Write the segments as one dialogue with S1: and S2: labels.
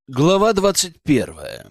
S1: Глава 21.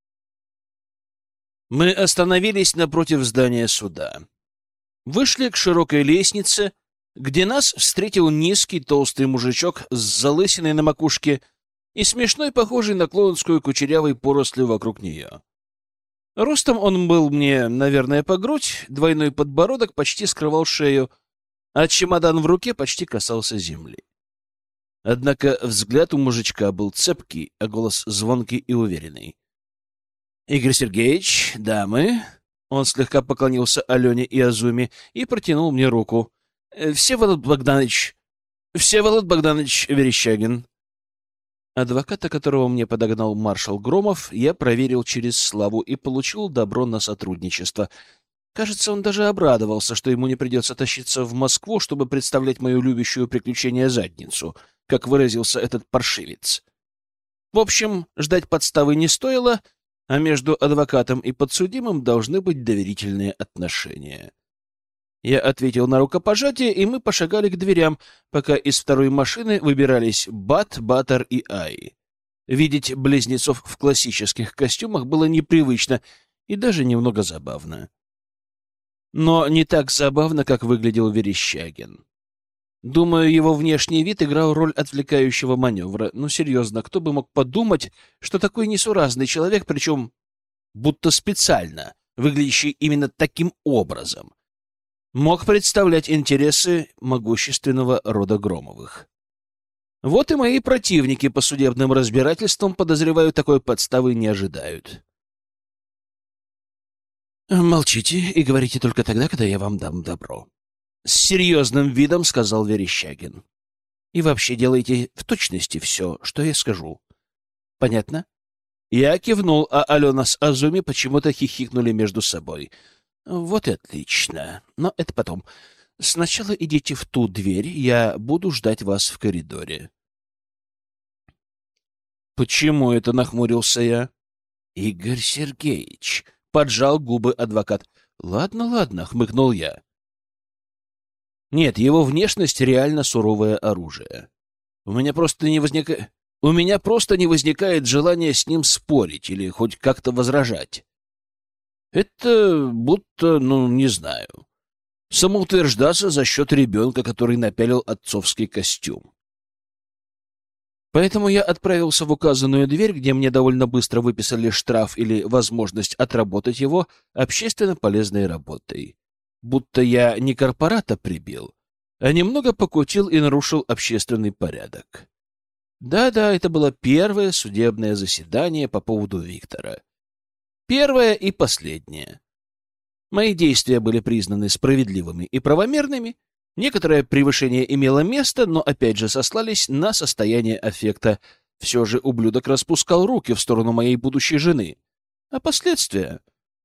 S1: Мы остановились напротив здания суда. Вышли к широкой лестнице, где нас встретил низкий толстый мужичок с залысиной на макушке и смешной, похожий на клоунскую кучерявой порослью вокруг нее. Ростом он был мне, наверное, по грудь, двойной подбородок почти скрывал шею, а чемодан в руке почти касался земли. Однако взгляд у мужичка был цепкий, а голос звонкий и уверенный. «Игорь Сергеевич, дамы...» Он слегка поклонился Алене и Азуме и протянул мне руку. «Всеволод Богданович Верещагин». Адвоката, которого мне подогнал маршал Громов, я проверил через Славу и получил добро на сотрудничество. Кажется, он даже обрадовался, что ему не придется тащиться в Москву, чтобы представлять мою любящую приключения задницу, как выразился этот паршивец. В общем, ждать подставы не стоило, а между адвокатом и подсудимым должны быть доверительные отношения. Я ответил на рукопожатие, и мы пошагали к дверям, пока из второй машины выбирались Бат, Батор и Ай. Видеть близнецов в классических костюмах было непривычно и даже немного забавно. Но не так забавно, как выглядел Верещагин. Думаю, его внешний вид играл роль отвлекающего маневра. Ну, серьезно, кто бы мог подумать, что такой несуразный человек, причем будто специально, выглядящий именно таким образом, мог представлять интересы могущественного рода Громовых. Вот и мои противники по судебным разбирательствам, подозреваю, такой подставы не ожидают. «Молчите и говорите только тогда, когда я вам дам добро», — с серьезным видом сказал Верещагин. «И вообще делайте в точности все, что я скажу. Понятно?» Я кивнул, а Алена с Азуми почему-то хихикнули между собой. «Вот и отлично. Но это потом. Сначала идите в ту дверь, я буду ждать вас в коридоре». «Почему это?» — нахмурился я. «Игорь Сергеевич», — поджал губы адвокат. «Ладно, ладно», — хмыкнул я. Нет, его внешность реально суровое оружие. У меня просто не возникает желания с ним спорить или хоть как-то возражать. Это будто, не знаю, самоутверждаться за счет ребенка, который напялил отцовский костюм. Поэтому я отправился в указанную дверь, где мне довольно быстро выписали штраф или возможность отработать его общественно полезной работой. Будто я не корпората прибил, а немного покутил и нарушил общественный порядок. Да-да, это было первое судебное заседание по поводу Виктора. Первое и последнее. Мои действия были признаны справедливыми и правомерными. Некоторое превышение имело место, но опять же сослались на состояние аффекта. Все же ублюдок распускал руки в сторону моей будущей жены. А последствия?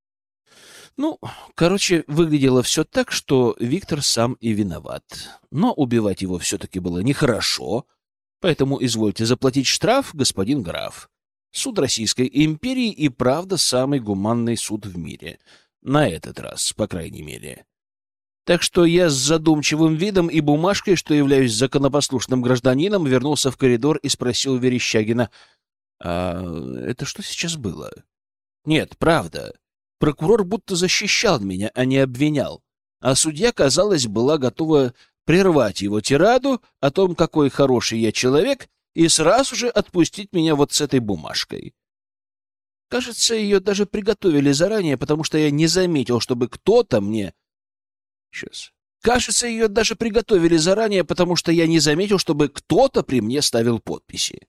S1: Выглядело все так, что Виктор сам и виноват. Но убивать его все-таки было нехорошо, поэтому извольте заплатить штраф, господин граф. Суд Российской империи и правда самый гуманный суд в мире. На этот раз, по крайней мере. Так что я с задумчивым видом и бумажкой, что являюсь законопослушным гражданином, вернулся в коридор и спросил Верещагина: «А это что сейчас было?» «Нет, правда. Прокурор будто защищал меня, а не обвинял. А судья, казалось, была готова прервать его тираду о том, какой хороший я человек, и сразу же отпустить меня вот с этой бумажкой. Кажется, ее даже приготовили заранее, потому что я не заметил, чтобы кто-то мне... Кажется, ее даже приготовили заранее, потому что я не заметил, чтобы кто-то при мне ставил подписи.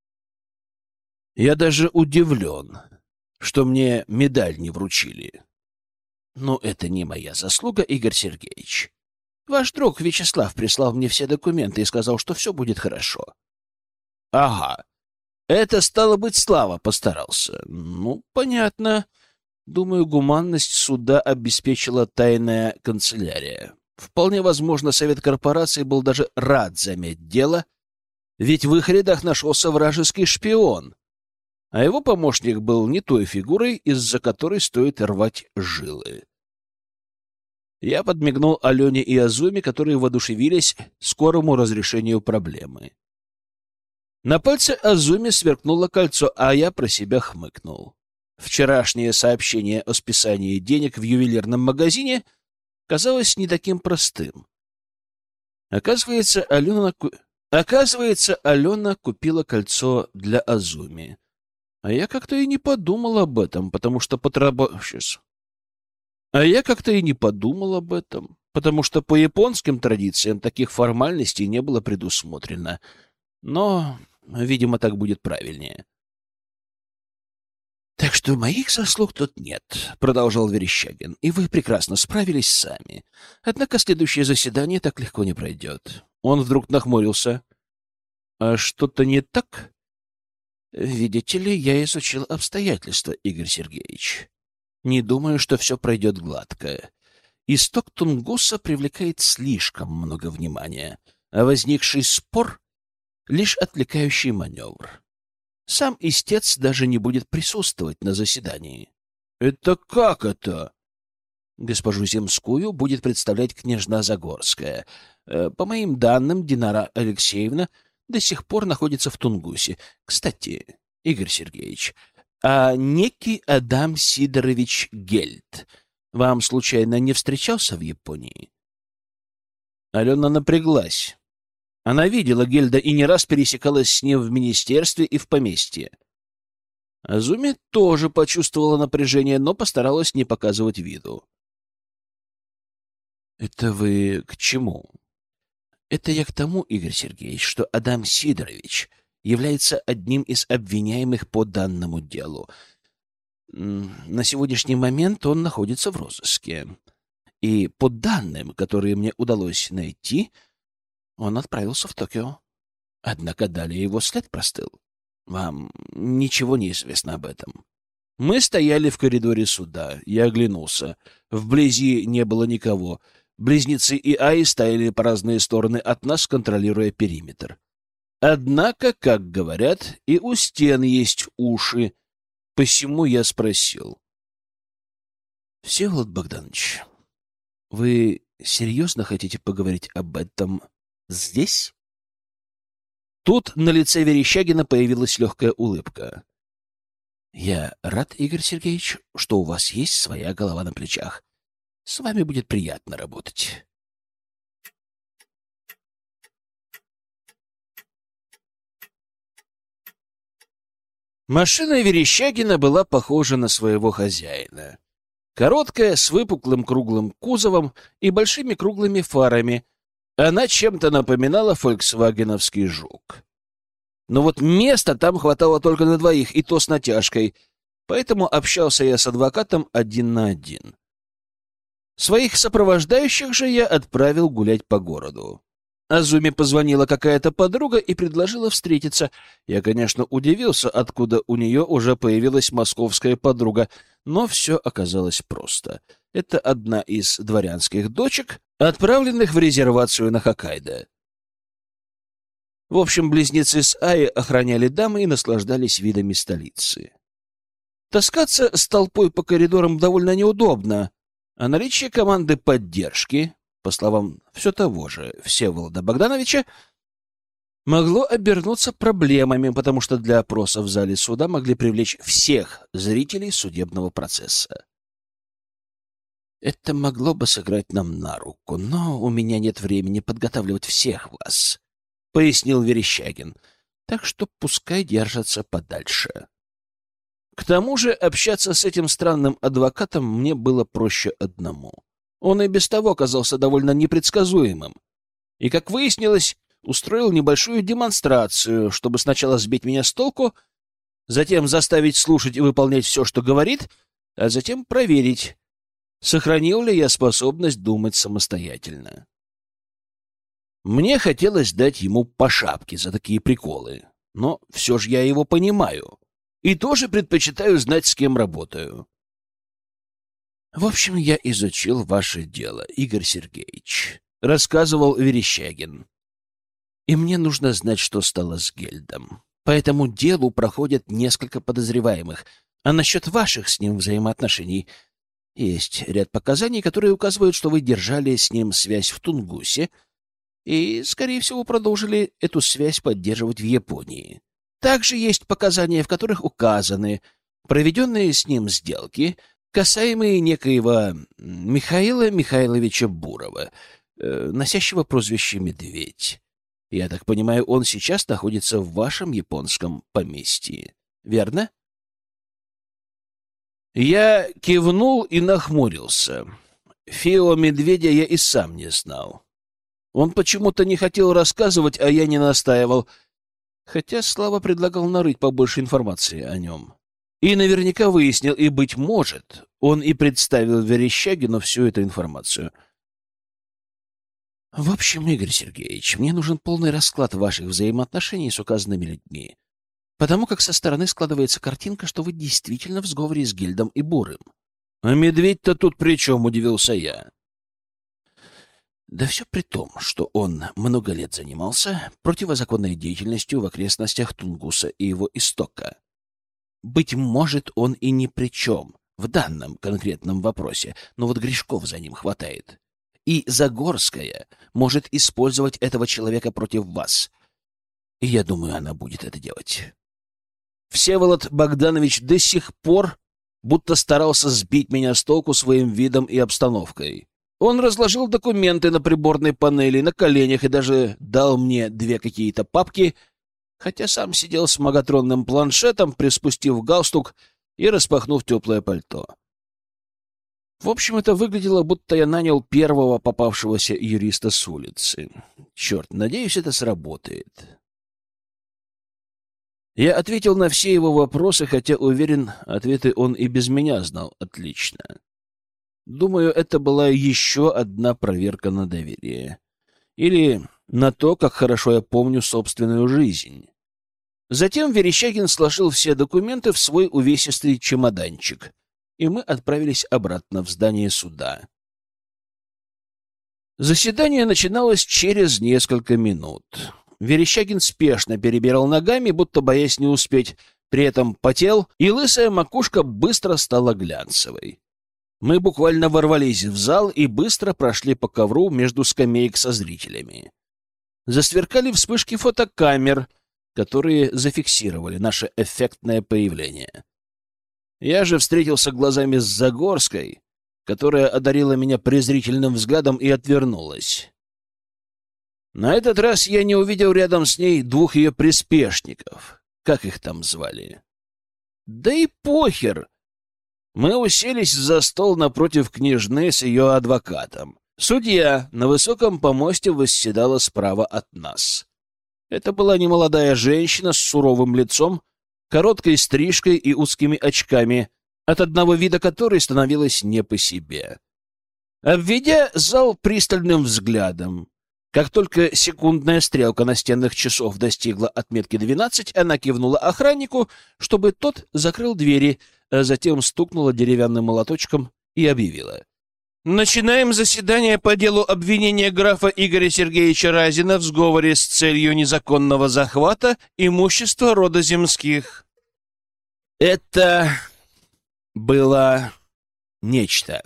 S1: Я даже удивлен, что мне медаль не вручили. Но это не моя заслуга, Игорь Сергеевич. Ваш друг Вячеслав прислал мне все документы и сказал, что все будет хорошо. Ага. Это, стало быть, Слава постарался. Понятно. Думаю, гуманность суда обеспечила тайная канцелярия. Вполне возможно, совет корпорации был даже рад замять дело, ведь в их рядах нашелся вражеский шпион, а его помощник был не той фигурой, из-за которой стоит рвать жилы. Я подмигнул Алене и Азуме, которые воодушевились скорому разрешению проблемы. На пальце Азуми сверкнуло кольцо, а я про себя хмыкнул. Вчерашнее сообщение о списании денег в ювелирном магазине казалось не таким простым. Оказывается, Алена купила кольцо для Азуми. А я как-то и не подумал об этом, потому что по японским традициям таких формальностей не было предусмотрено. Но, видимо, так будет правильнее. «Так что моих заслуг тут нет», — продолжал Верещагин, — «и вы прекрасно справились сами. Однако следующее заседание так легко не пройдет». Он вдруг нахмурился. «А что-то не так?» «Видите ли, я изучил обстоятельства, Игорь Сергеевич. Не думаю, что все пройдет гладко. Исток Тунгуса привлекает слишком много внимания, а возникший спор — лишь отвлекающий маневр. Сам истец даже не будет присутствовать на заседании». «Это как это?» «Госпожу Земскую будет представлять княжна Загорская. По моим данным, Динара Алексеевна до сих пор находится в Тунгусе. Кстати, Игорь Сергеевич, а некий Адам Сидорович Гельд вам случайно не встречался в Японии?» Алена напряглась. Она видела Гельда и не раз пересекалась с ним в министерстве и в поместье. Азуми тоже почувствовала напряжение, но постаралась не показывать виду. «Это вы к чему?» «Это я к тому, Игорь Сергеевич, что Адам Сидорович является одним из обвиняемых по данному делу. На сегодняшний момент он находится в розыске. И по данным, которые мне удалось найти, он отправился в Токио. Однако далее его след простыл. Вам ничего не известно об этом». Мы стояли в коридоре суда. Я оглянулся. Вблизи не было никого. Близнецы и Аи стояли по разные стороны от нас, контролируя периметр. Однако, как говорят, и у стен есть уши. Посему я спросил: «Всеволод Богданович, вы серьезно хотите поговорить об этом здесь?» Тут на лице Верещагина появилась легкая улыбка. «Я рад, Игорь Сергеевич, что у вас есть своя голова на плечах. С вами будет приятно работать». Машина Верещагина была похожа на своего хозяина. Короткая, с выпуклым круглым кузовом и большими круглыми фарами, она чем-то напоминала фольксвагеновский «Жук». Но вот места там хватало только на двоих, и то с натяжкой, поэтому общался я с адвокатом 1 на 1. Своих сопровождающих же я отправил гулять по городу. Азуми позвонила какая-то подруга и предложила встретиться. Я, конечно, удивился, откуда у нее уже появилась московская подруга, но все оказалось просто. Это одна из дворянских дочек, отправленных в резервацию на Хоккайдо. В общем, близнецы с Аи охраняли дамы и наслаждались видами столицы. Таскаться с толпой по коридорам довольно неудобно, а наличие команды поддержки, по словам все того же Всеволода Богдановича, могло обернуться проблемами, потому что для опроса в зале суда могли привлечь всех зрителей судебного процесса. Это могло бы сыграть нам на руку, но у меня нет времени подготавливать всех вас, — пояснил Верещагин, — так что пускай держатся подальше. К тому же общаться с этим странным адвокатом мне было проще одному. Он и без того оказался довольно непредсказуемым. И, как выяснилось, устроил небольшую демонстрацию, чтобы сначала сбить меня с толку, затем заставить слушать и выполнять все, что говорит, а затем проверить, сохранил ли я способность думать самостоятельно. Мне хотелось дать ему по шапке за такие приколы, но все же я его понимаю и тоже предпочитаю знать, с кем работаю. В общем, я изучил ваше дело, Игорь Сергеевич, — рассказывал Верещагин. И мне нужно знать, что стало с Гельдом. По этому делу проходят несколько подозреваемых, а насчет ваших с ним взаимоотношений есть ряд показаний, которые указывают, что вы держали с ним связь в Тунгусе и, скорее всего, продолжили эту связь поддерживать в Японии. Также есть показания, в которых указаны проведенные с ним сделки, касаемые некоего Михаила Михайловича Бурова, носящего прозвище «Медведь». Я так понимаю, он сейчас находится в вашем японском поместье, верно? Я кивнул и нахмурился. Фио Медведя я и сам не знал. Он почему-то не хотел рассказывать, а я не настаивал, хотя Слава предлагал нарыть побольше информации о нем. И наверняка выяснил, и, быть может, он и представил Верещагину всю эту информацию. В общем, Игорь Сергеевич, мне нужен полный расклад ваших взаимоотношений с указанными людьми, потому как со стороны складывается картинка, что вы действительно в сговоре с Гильдом и Бурым. — А медведь-то тут при чем? — удивился я. Да все при том, что он много лет занимался противозаконной деятельностью в окрестностях Тунгуса и его истока. Быть может, он и ни при чем в данном конкретном вопросе, но вот грешков за ним хватает. И Загорская может использовать этого человека против вас. И я думаю, она будет это делать. Всеволод Богданович до сих пор будто старался сбить меня с толку своим видом и обстановкой. Он разложил документы на приборной панели, на коленях и даже дал мне 2 какие-то папки, хотя сам сидел с магатронным планшетом, приспустив галстук и распахнув теплое пальто. В общем, это выглядело, будто я нанял первого попавшегося юриста с улицы. Черт, надеюсь, это сработает. Я ответил на все его вопросы, хотя, уверен, ответы он и без меня знал отлично. Думаю, это была еще одна проверка на доверие. Или на то, как хорошо я помню собственную жизнь. Затем Верещагин сложил все документы в свой увесистый чемоданчик, и мы отправились обратно в здание суда. Заседание начиналось через несколько минут. Верещагин спешно перебирал ногами, будто боясь не успеть, при этом потел, и лысая макушка быстро стала глянцевой. Мы буквально ворвались в зал и быстро прошли по ковру между скамеек со зрителями. Засверкали вспышки фотокамер, которые зафиксировали наше эффектное появление. Я же встретился глазами с Загорской, которая одарила меня презрительным взглядом и отвернулась. На этот раз я не увидел рядом с ней 2 ее приспешников. Как их там звали? Да и похер! Мы уселись за стол напротив княжны с ее адвокатом. Судья на высоком помосте восседала справа от нас. Это была немолодая женщина с суровым лицом, короткой стрижкой и узкими очками, от одного вида которой становилось не по себе. Обведя зал пристальным взглядом, как только секундная стрелка настенных часов достигла отметки 12, она кивнула охраннику, чтобы тот закрыл двери, а затем стукнула деревянным молоточком и объявила: «Начинаем заседание по делу обвинения графа Игоря Сергеевича Разина в сговоре с целью незаконного захвата имущества рода Земских». Это было нечто.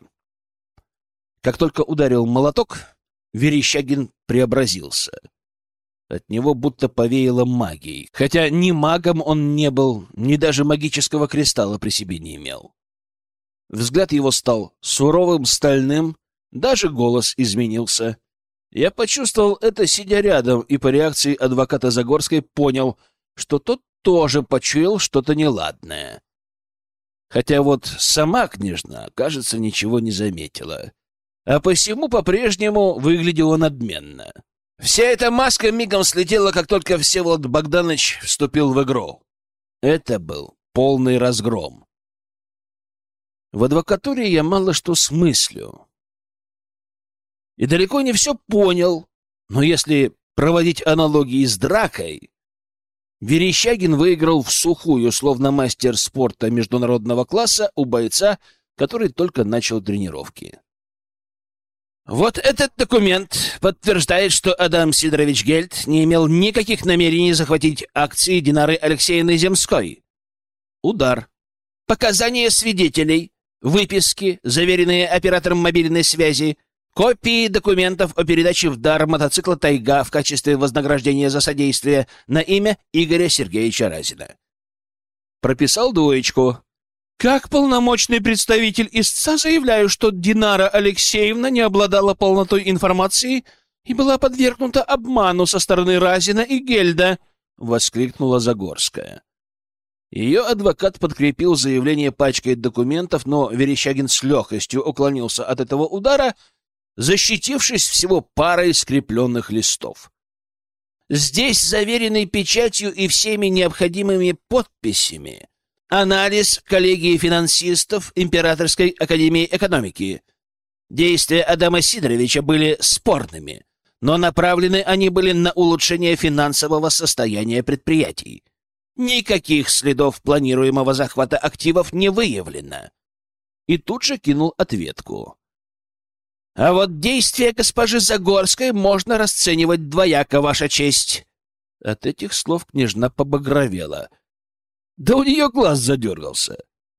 S1: Как только ударил молоток, Верещагин преобразился. От него будто повеяло магией, хотя ни магом он не был, ни даже магического кристалла при себе не имел. Взгляд его стал суровым, стальным, даже голос изменился. Я почувствовал это, сидя рядом, и по реакции адвоката Загорской понял, что тот тоже почуял что-то неладное. Хотя вот сама княжна, кажется, ничего не заметила. А посему по-прежнему выглядела надменно. Вся эта маска мигом слетела, как только Всеволод Богданович вступил в игру. Это был полный разгром. В адвокатуре я мало что смыслю. И далеко не все понял, но если проводить аналогии с дракой, Верещагин выиграл в сухую, словно мастер спорта международного класса у бойца, который только начал тренировки. Вот этот документ подтверждает, что Адам Сидорович Гельд не имел никаких намерений захватить акции Динары Алексеевны Земской. Удар. Показания свидетелей, выписки, заверенные оператором мобильной связи, Копии документов о передаче в дар мотоцикла «Тайга» в качестве вознаграждения за содействие на имя Игоря Сергеевича Разина. Прописал двоечку. Как полномочный представитель истца заявляю, что Динара Алексеевна не обладала полнотой информации и была подвергнута обману со стороны Разина и Гельда, — воскликнула Загорская. Ее адвокат подкрепил заявление пачкой документов, но Верещагин с легкостью уклонился от этого удара, защитившись всего парой скрепленных листов. Здесь, заверенный печатью и всеми необходимыми подписями, анализ коллегии финансистов Императорской академии экономики. Действия Адама Сидоровича были спорными, но направлены они были на улучшение финансового состояния предприятий. Никаких следов планируемого захвата активов не выявлено. И тут же кинул ответку. А вот действия госпожи Загорской можно расценивать двояко, Ваша честь. От этих слов княжна побагровела. Да у нее глаз задергался.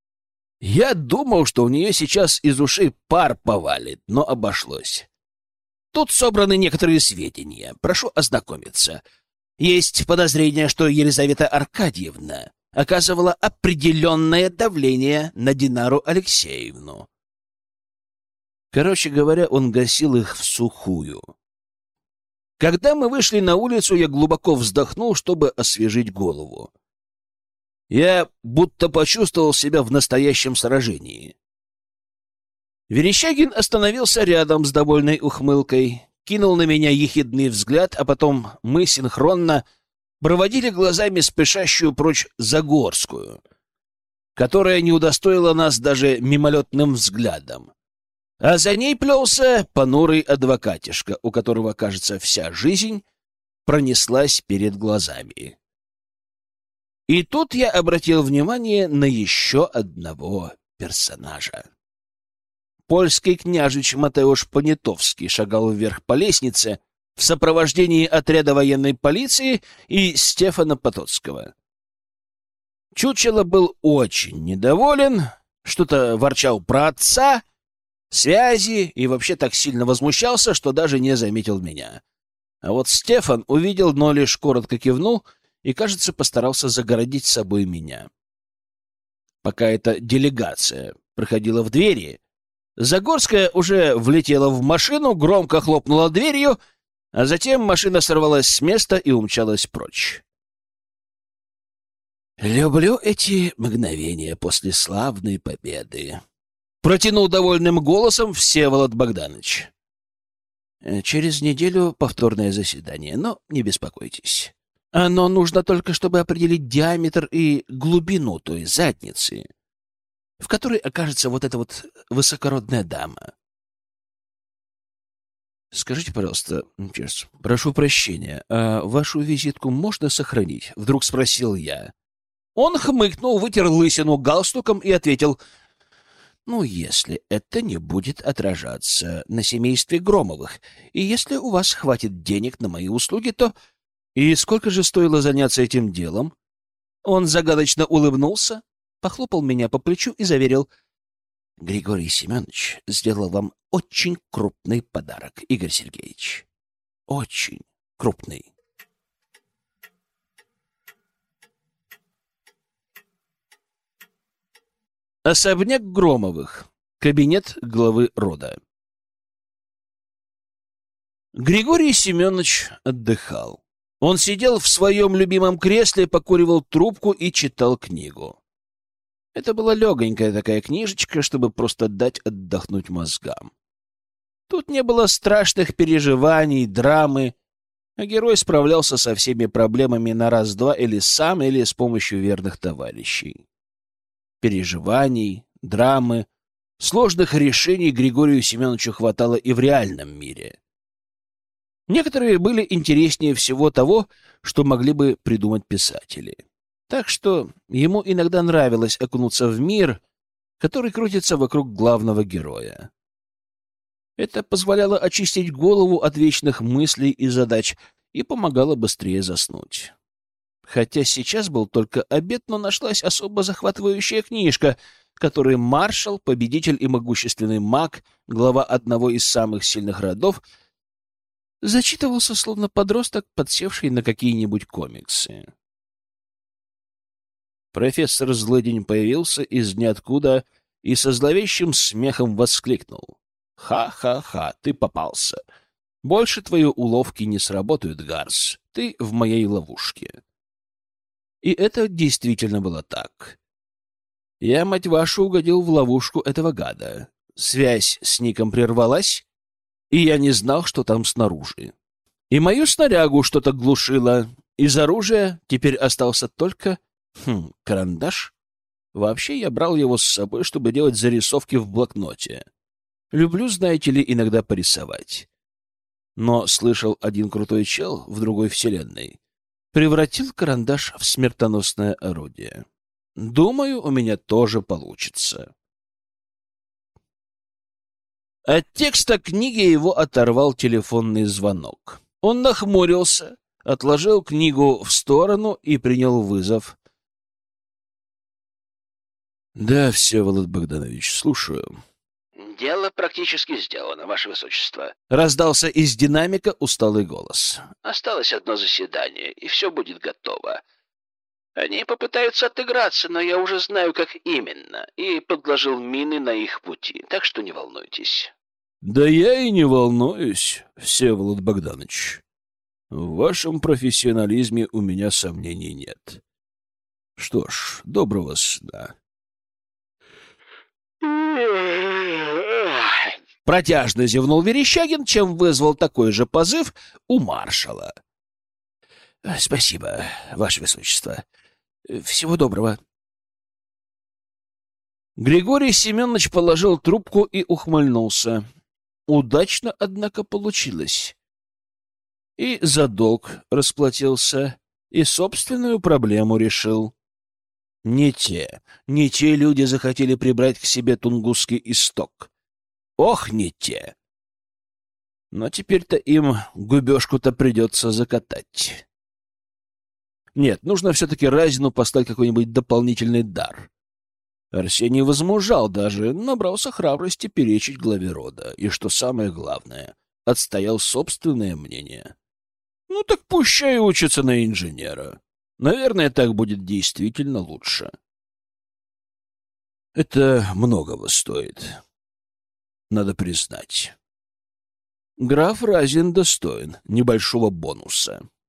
S1: Я думал, что у нее сейчас из ушей пар повалит, но обошлось. Тут собраны некоторые сведения. Прошу ознакомиться. Есть подозрение, что Елизавета Аркадьевна оказывала определенное давление на Динару Алексеевну. Короче говоря, он гасил их всухую. Когда мы вышли на улицу, я глубоко вздохнул, чтобы освежить голову. Я будто почувствовал себя в настоящем сражении. Верещагин остановился рядом с довольной ухмылкой, кинул на меня ехидный взгляд, а потом мы синхронно проводили глазами спешащую прочь Загорскую, которая не удостоила нас даже мимолетным взглядом. А за ней плелся понурый адвокатишка, у которого, кажется, вся жизнь пронеслась перед глазами. И тут я обратил внимание на еще одного персонажа. Польский княжич Матеуш Понятовский шагал вверх по лестнице в сопровождении отряда военной полиции и Стефана Потоцкого. Чучело был очень недоволен, что-то ворчал про отца, связи и вообще так сильно возмущался, что даже не заметил меня. А вот Стефан увидел, но лишь коротко кивнул и, кажется, постарался загородить собой меня. Пока эта делегация проходила в двери, Загорская уже влетела в машину, громко хлопнула дверью, а затем машина сорвалась с места и умчалась прочь. «Люблю эти мгновения после славной победы», — протянул довольным голосом Всеволод Богданович. «Через неделю повторное заседание, но не беспокойтесь. Оно нужно только, чтобы определить диаметр и глубину той задницы, в которой окажется вот эта вот высокородная дама. Скажите, пожалуйста, Чес, прошу прощения, а вашу визитку можно сохранить?» — вдруг спросил я. Он хмыкнул, вытер лысину галстуком и ответил: «Ну, если это не будет отражаться на семействе Громовых, и если у вас хватит денег на мои услуги, то...» «И сколько же стоило заняться этим делом?» Он загадочно улыбнулся, похлопал меня по плечу и заверил: «Григорий Семенович сделал вам очень крупный подарок, Игорь Сергеевич. Очень крупный». Особняк Громовых. Кабинет главы рода. Григорий Семенович отдыхал. Он сидел в своем любимом кресле, покуривал трубку и читал книгу. Это была легонькая такая книжечка, чтобы просто дать отдохнуть мозгам. Тут не было страшных переживаний, драмы, а герой справлялся со всеми проблемами на раз-два или сам, или с помощью верных товарищей. Переживаний, драмы, сложных решений Григорию Семеновичу хватало и в реальном мире. Некоторые были интереснее всего того, что могли бы придумать писатели. Так что ему иногда нравилось окунуться в мир, который крутится вокруг главного героя. Это позволяло очистить голову от вечных мыслей и задач и помогало быстрее заснуть. Хотя сейчас был только обед, но нашлась особо захватывающая книжка, который маршал, победитель и могущественный маг, глава одного из самых сильных родов, зачитывался словно подросток, подсевший на какие-нибудь комиксы. Профессор Злыдень появился из ниоткуда и со зловещим смехом воскликнул: «Ха-ха-ха, ты попался! Больше твои уловки не сработают, Гарс. Ты в моей ловушке». И это действительно было так. Я, мать вашу, угодил в ловушку этого гада. Связь с Ником прервалась, и я не знал, что там снаружи. И мою снарягу что-то глушило. Из оружия теперь остался только... карандаш? Вообще, я брал его с собой, чтобы делать зарисовки в блокноте. Люблю, знаете ли, иногда порисовать. Но слышал, один крутой чел в другой вселенной превратил карандаш в смертоносное орудие. Думаю, у меня тоже получится. От текста книги его оторвал телефонный звонок. Он нахмурился, отложил книгу в сторону и принял вызов. «Да, Всеволод Богданович, слушаю». «Дело практически сделано, Ваше Высочество», — раздался из динамика усталый голос. «Осталось одно заседание, и все будет готово. Они попытаются отыграться, но я уже знаю, как именно, и подложил мины на их пути, так что не волнуйтесь». «Да я и не волнуюсь, Всеволод Богданович. В вашем профессионализме у меня сомнений нет. Что ж, доброго сна». Протяжно зевнул Верещагин, чем вызвал такой же позыв у маршала. «Спасибо, Ваше Высочество. Всего доброго». Григорий Семенович положил трубку и ухмыльнулся. Удачно, однако, получилось. И за долг расплатился, и собственную проблему решил. Не те люди захотели прибрать к себе Тунгусский исток. Ох, не те! Но теперь-то им губежку-то придется закатать. Нет, нужно все-таки Разину послать какой-нибудь дополнительный дар. Арсений возмужал даже, набрался храбрости перечить главе рода. И, что самое главное, отстоял собственное мнение. Ну так пущай учится на инженера. Наверное, так будет действительно лучше. Это многого стоит. Надо признать. Граф Разин достоин небольшого бонуса.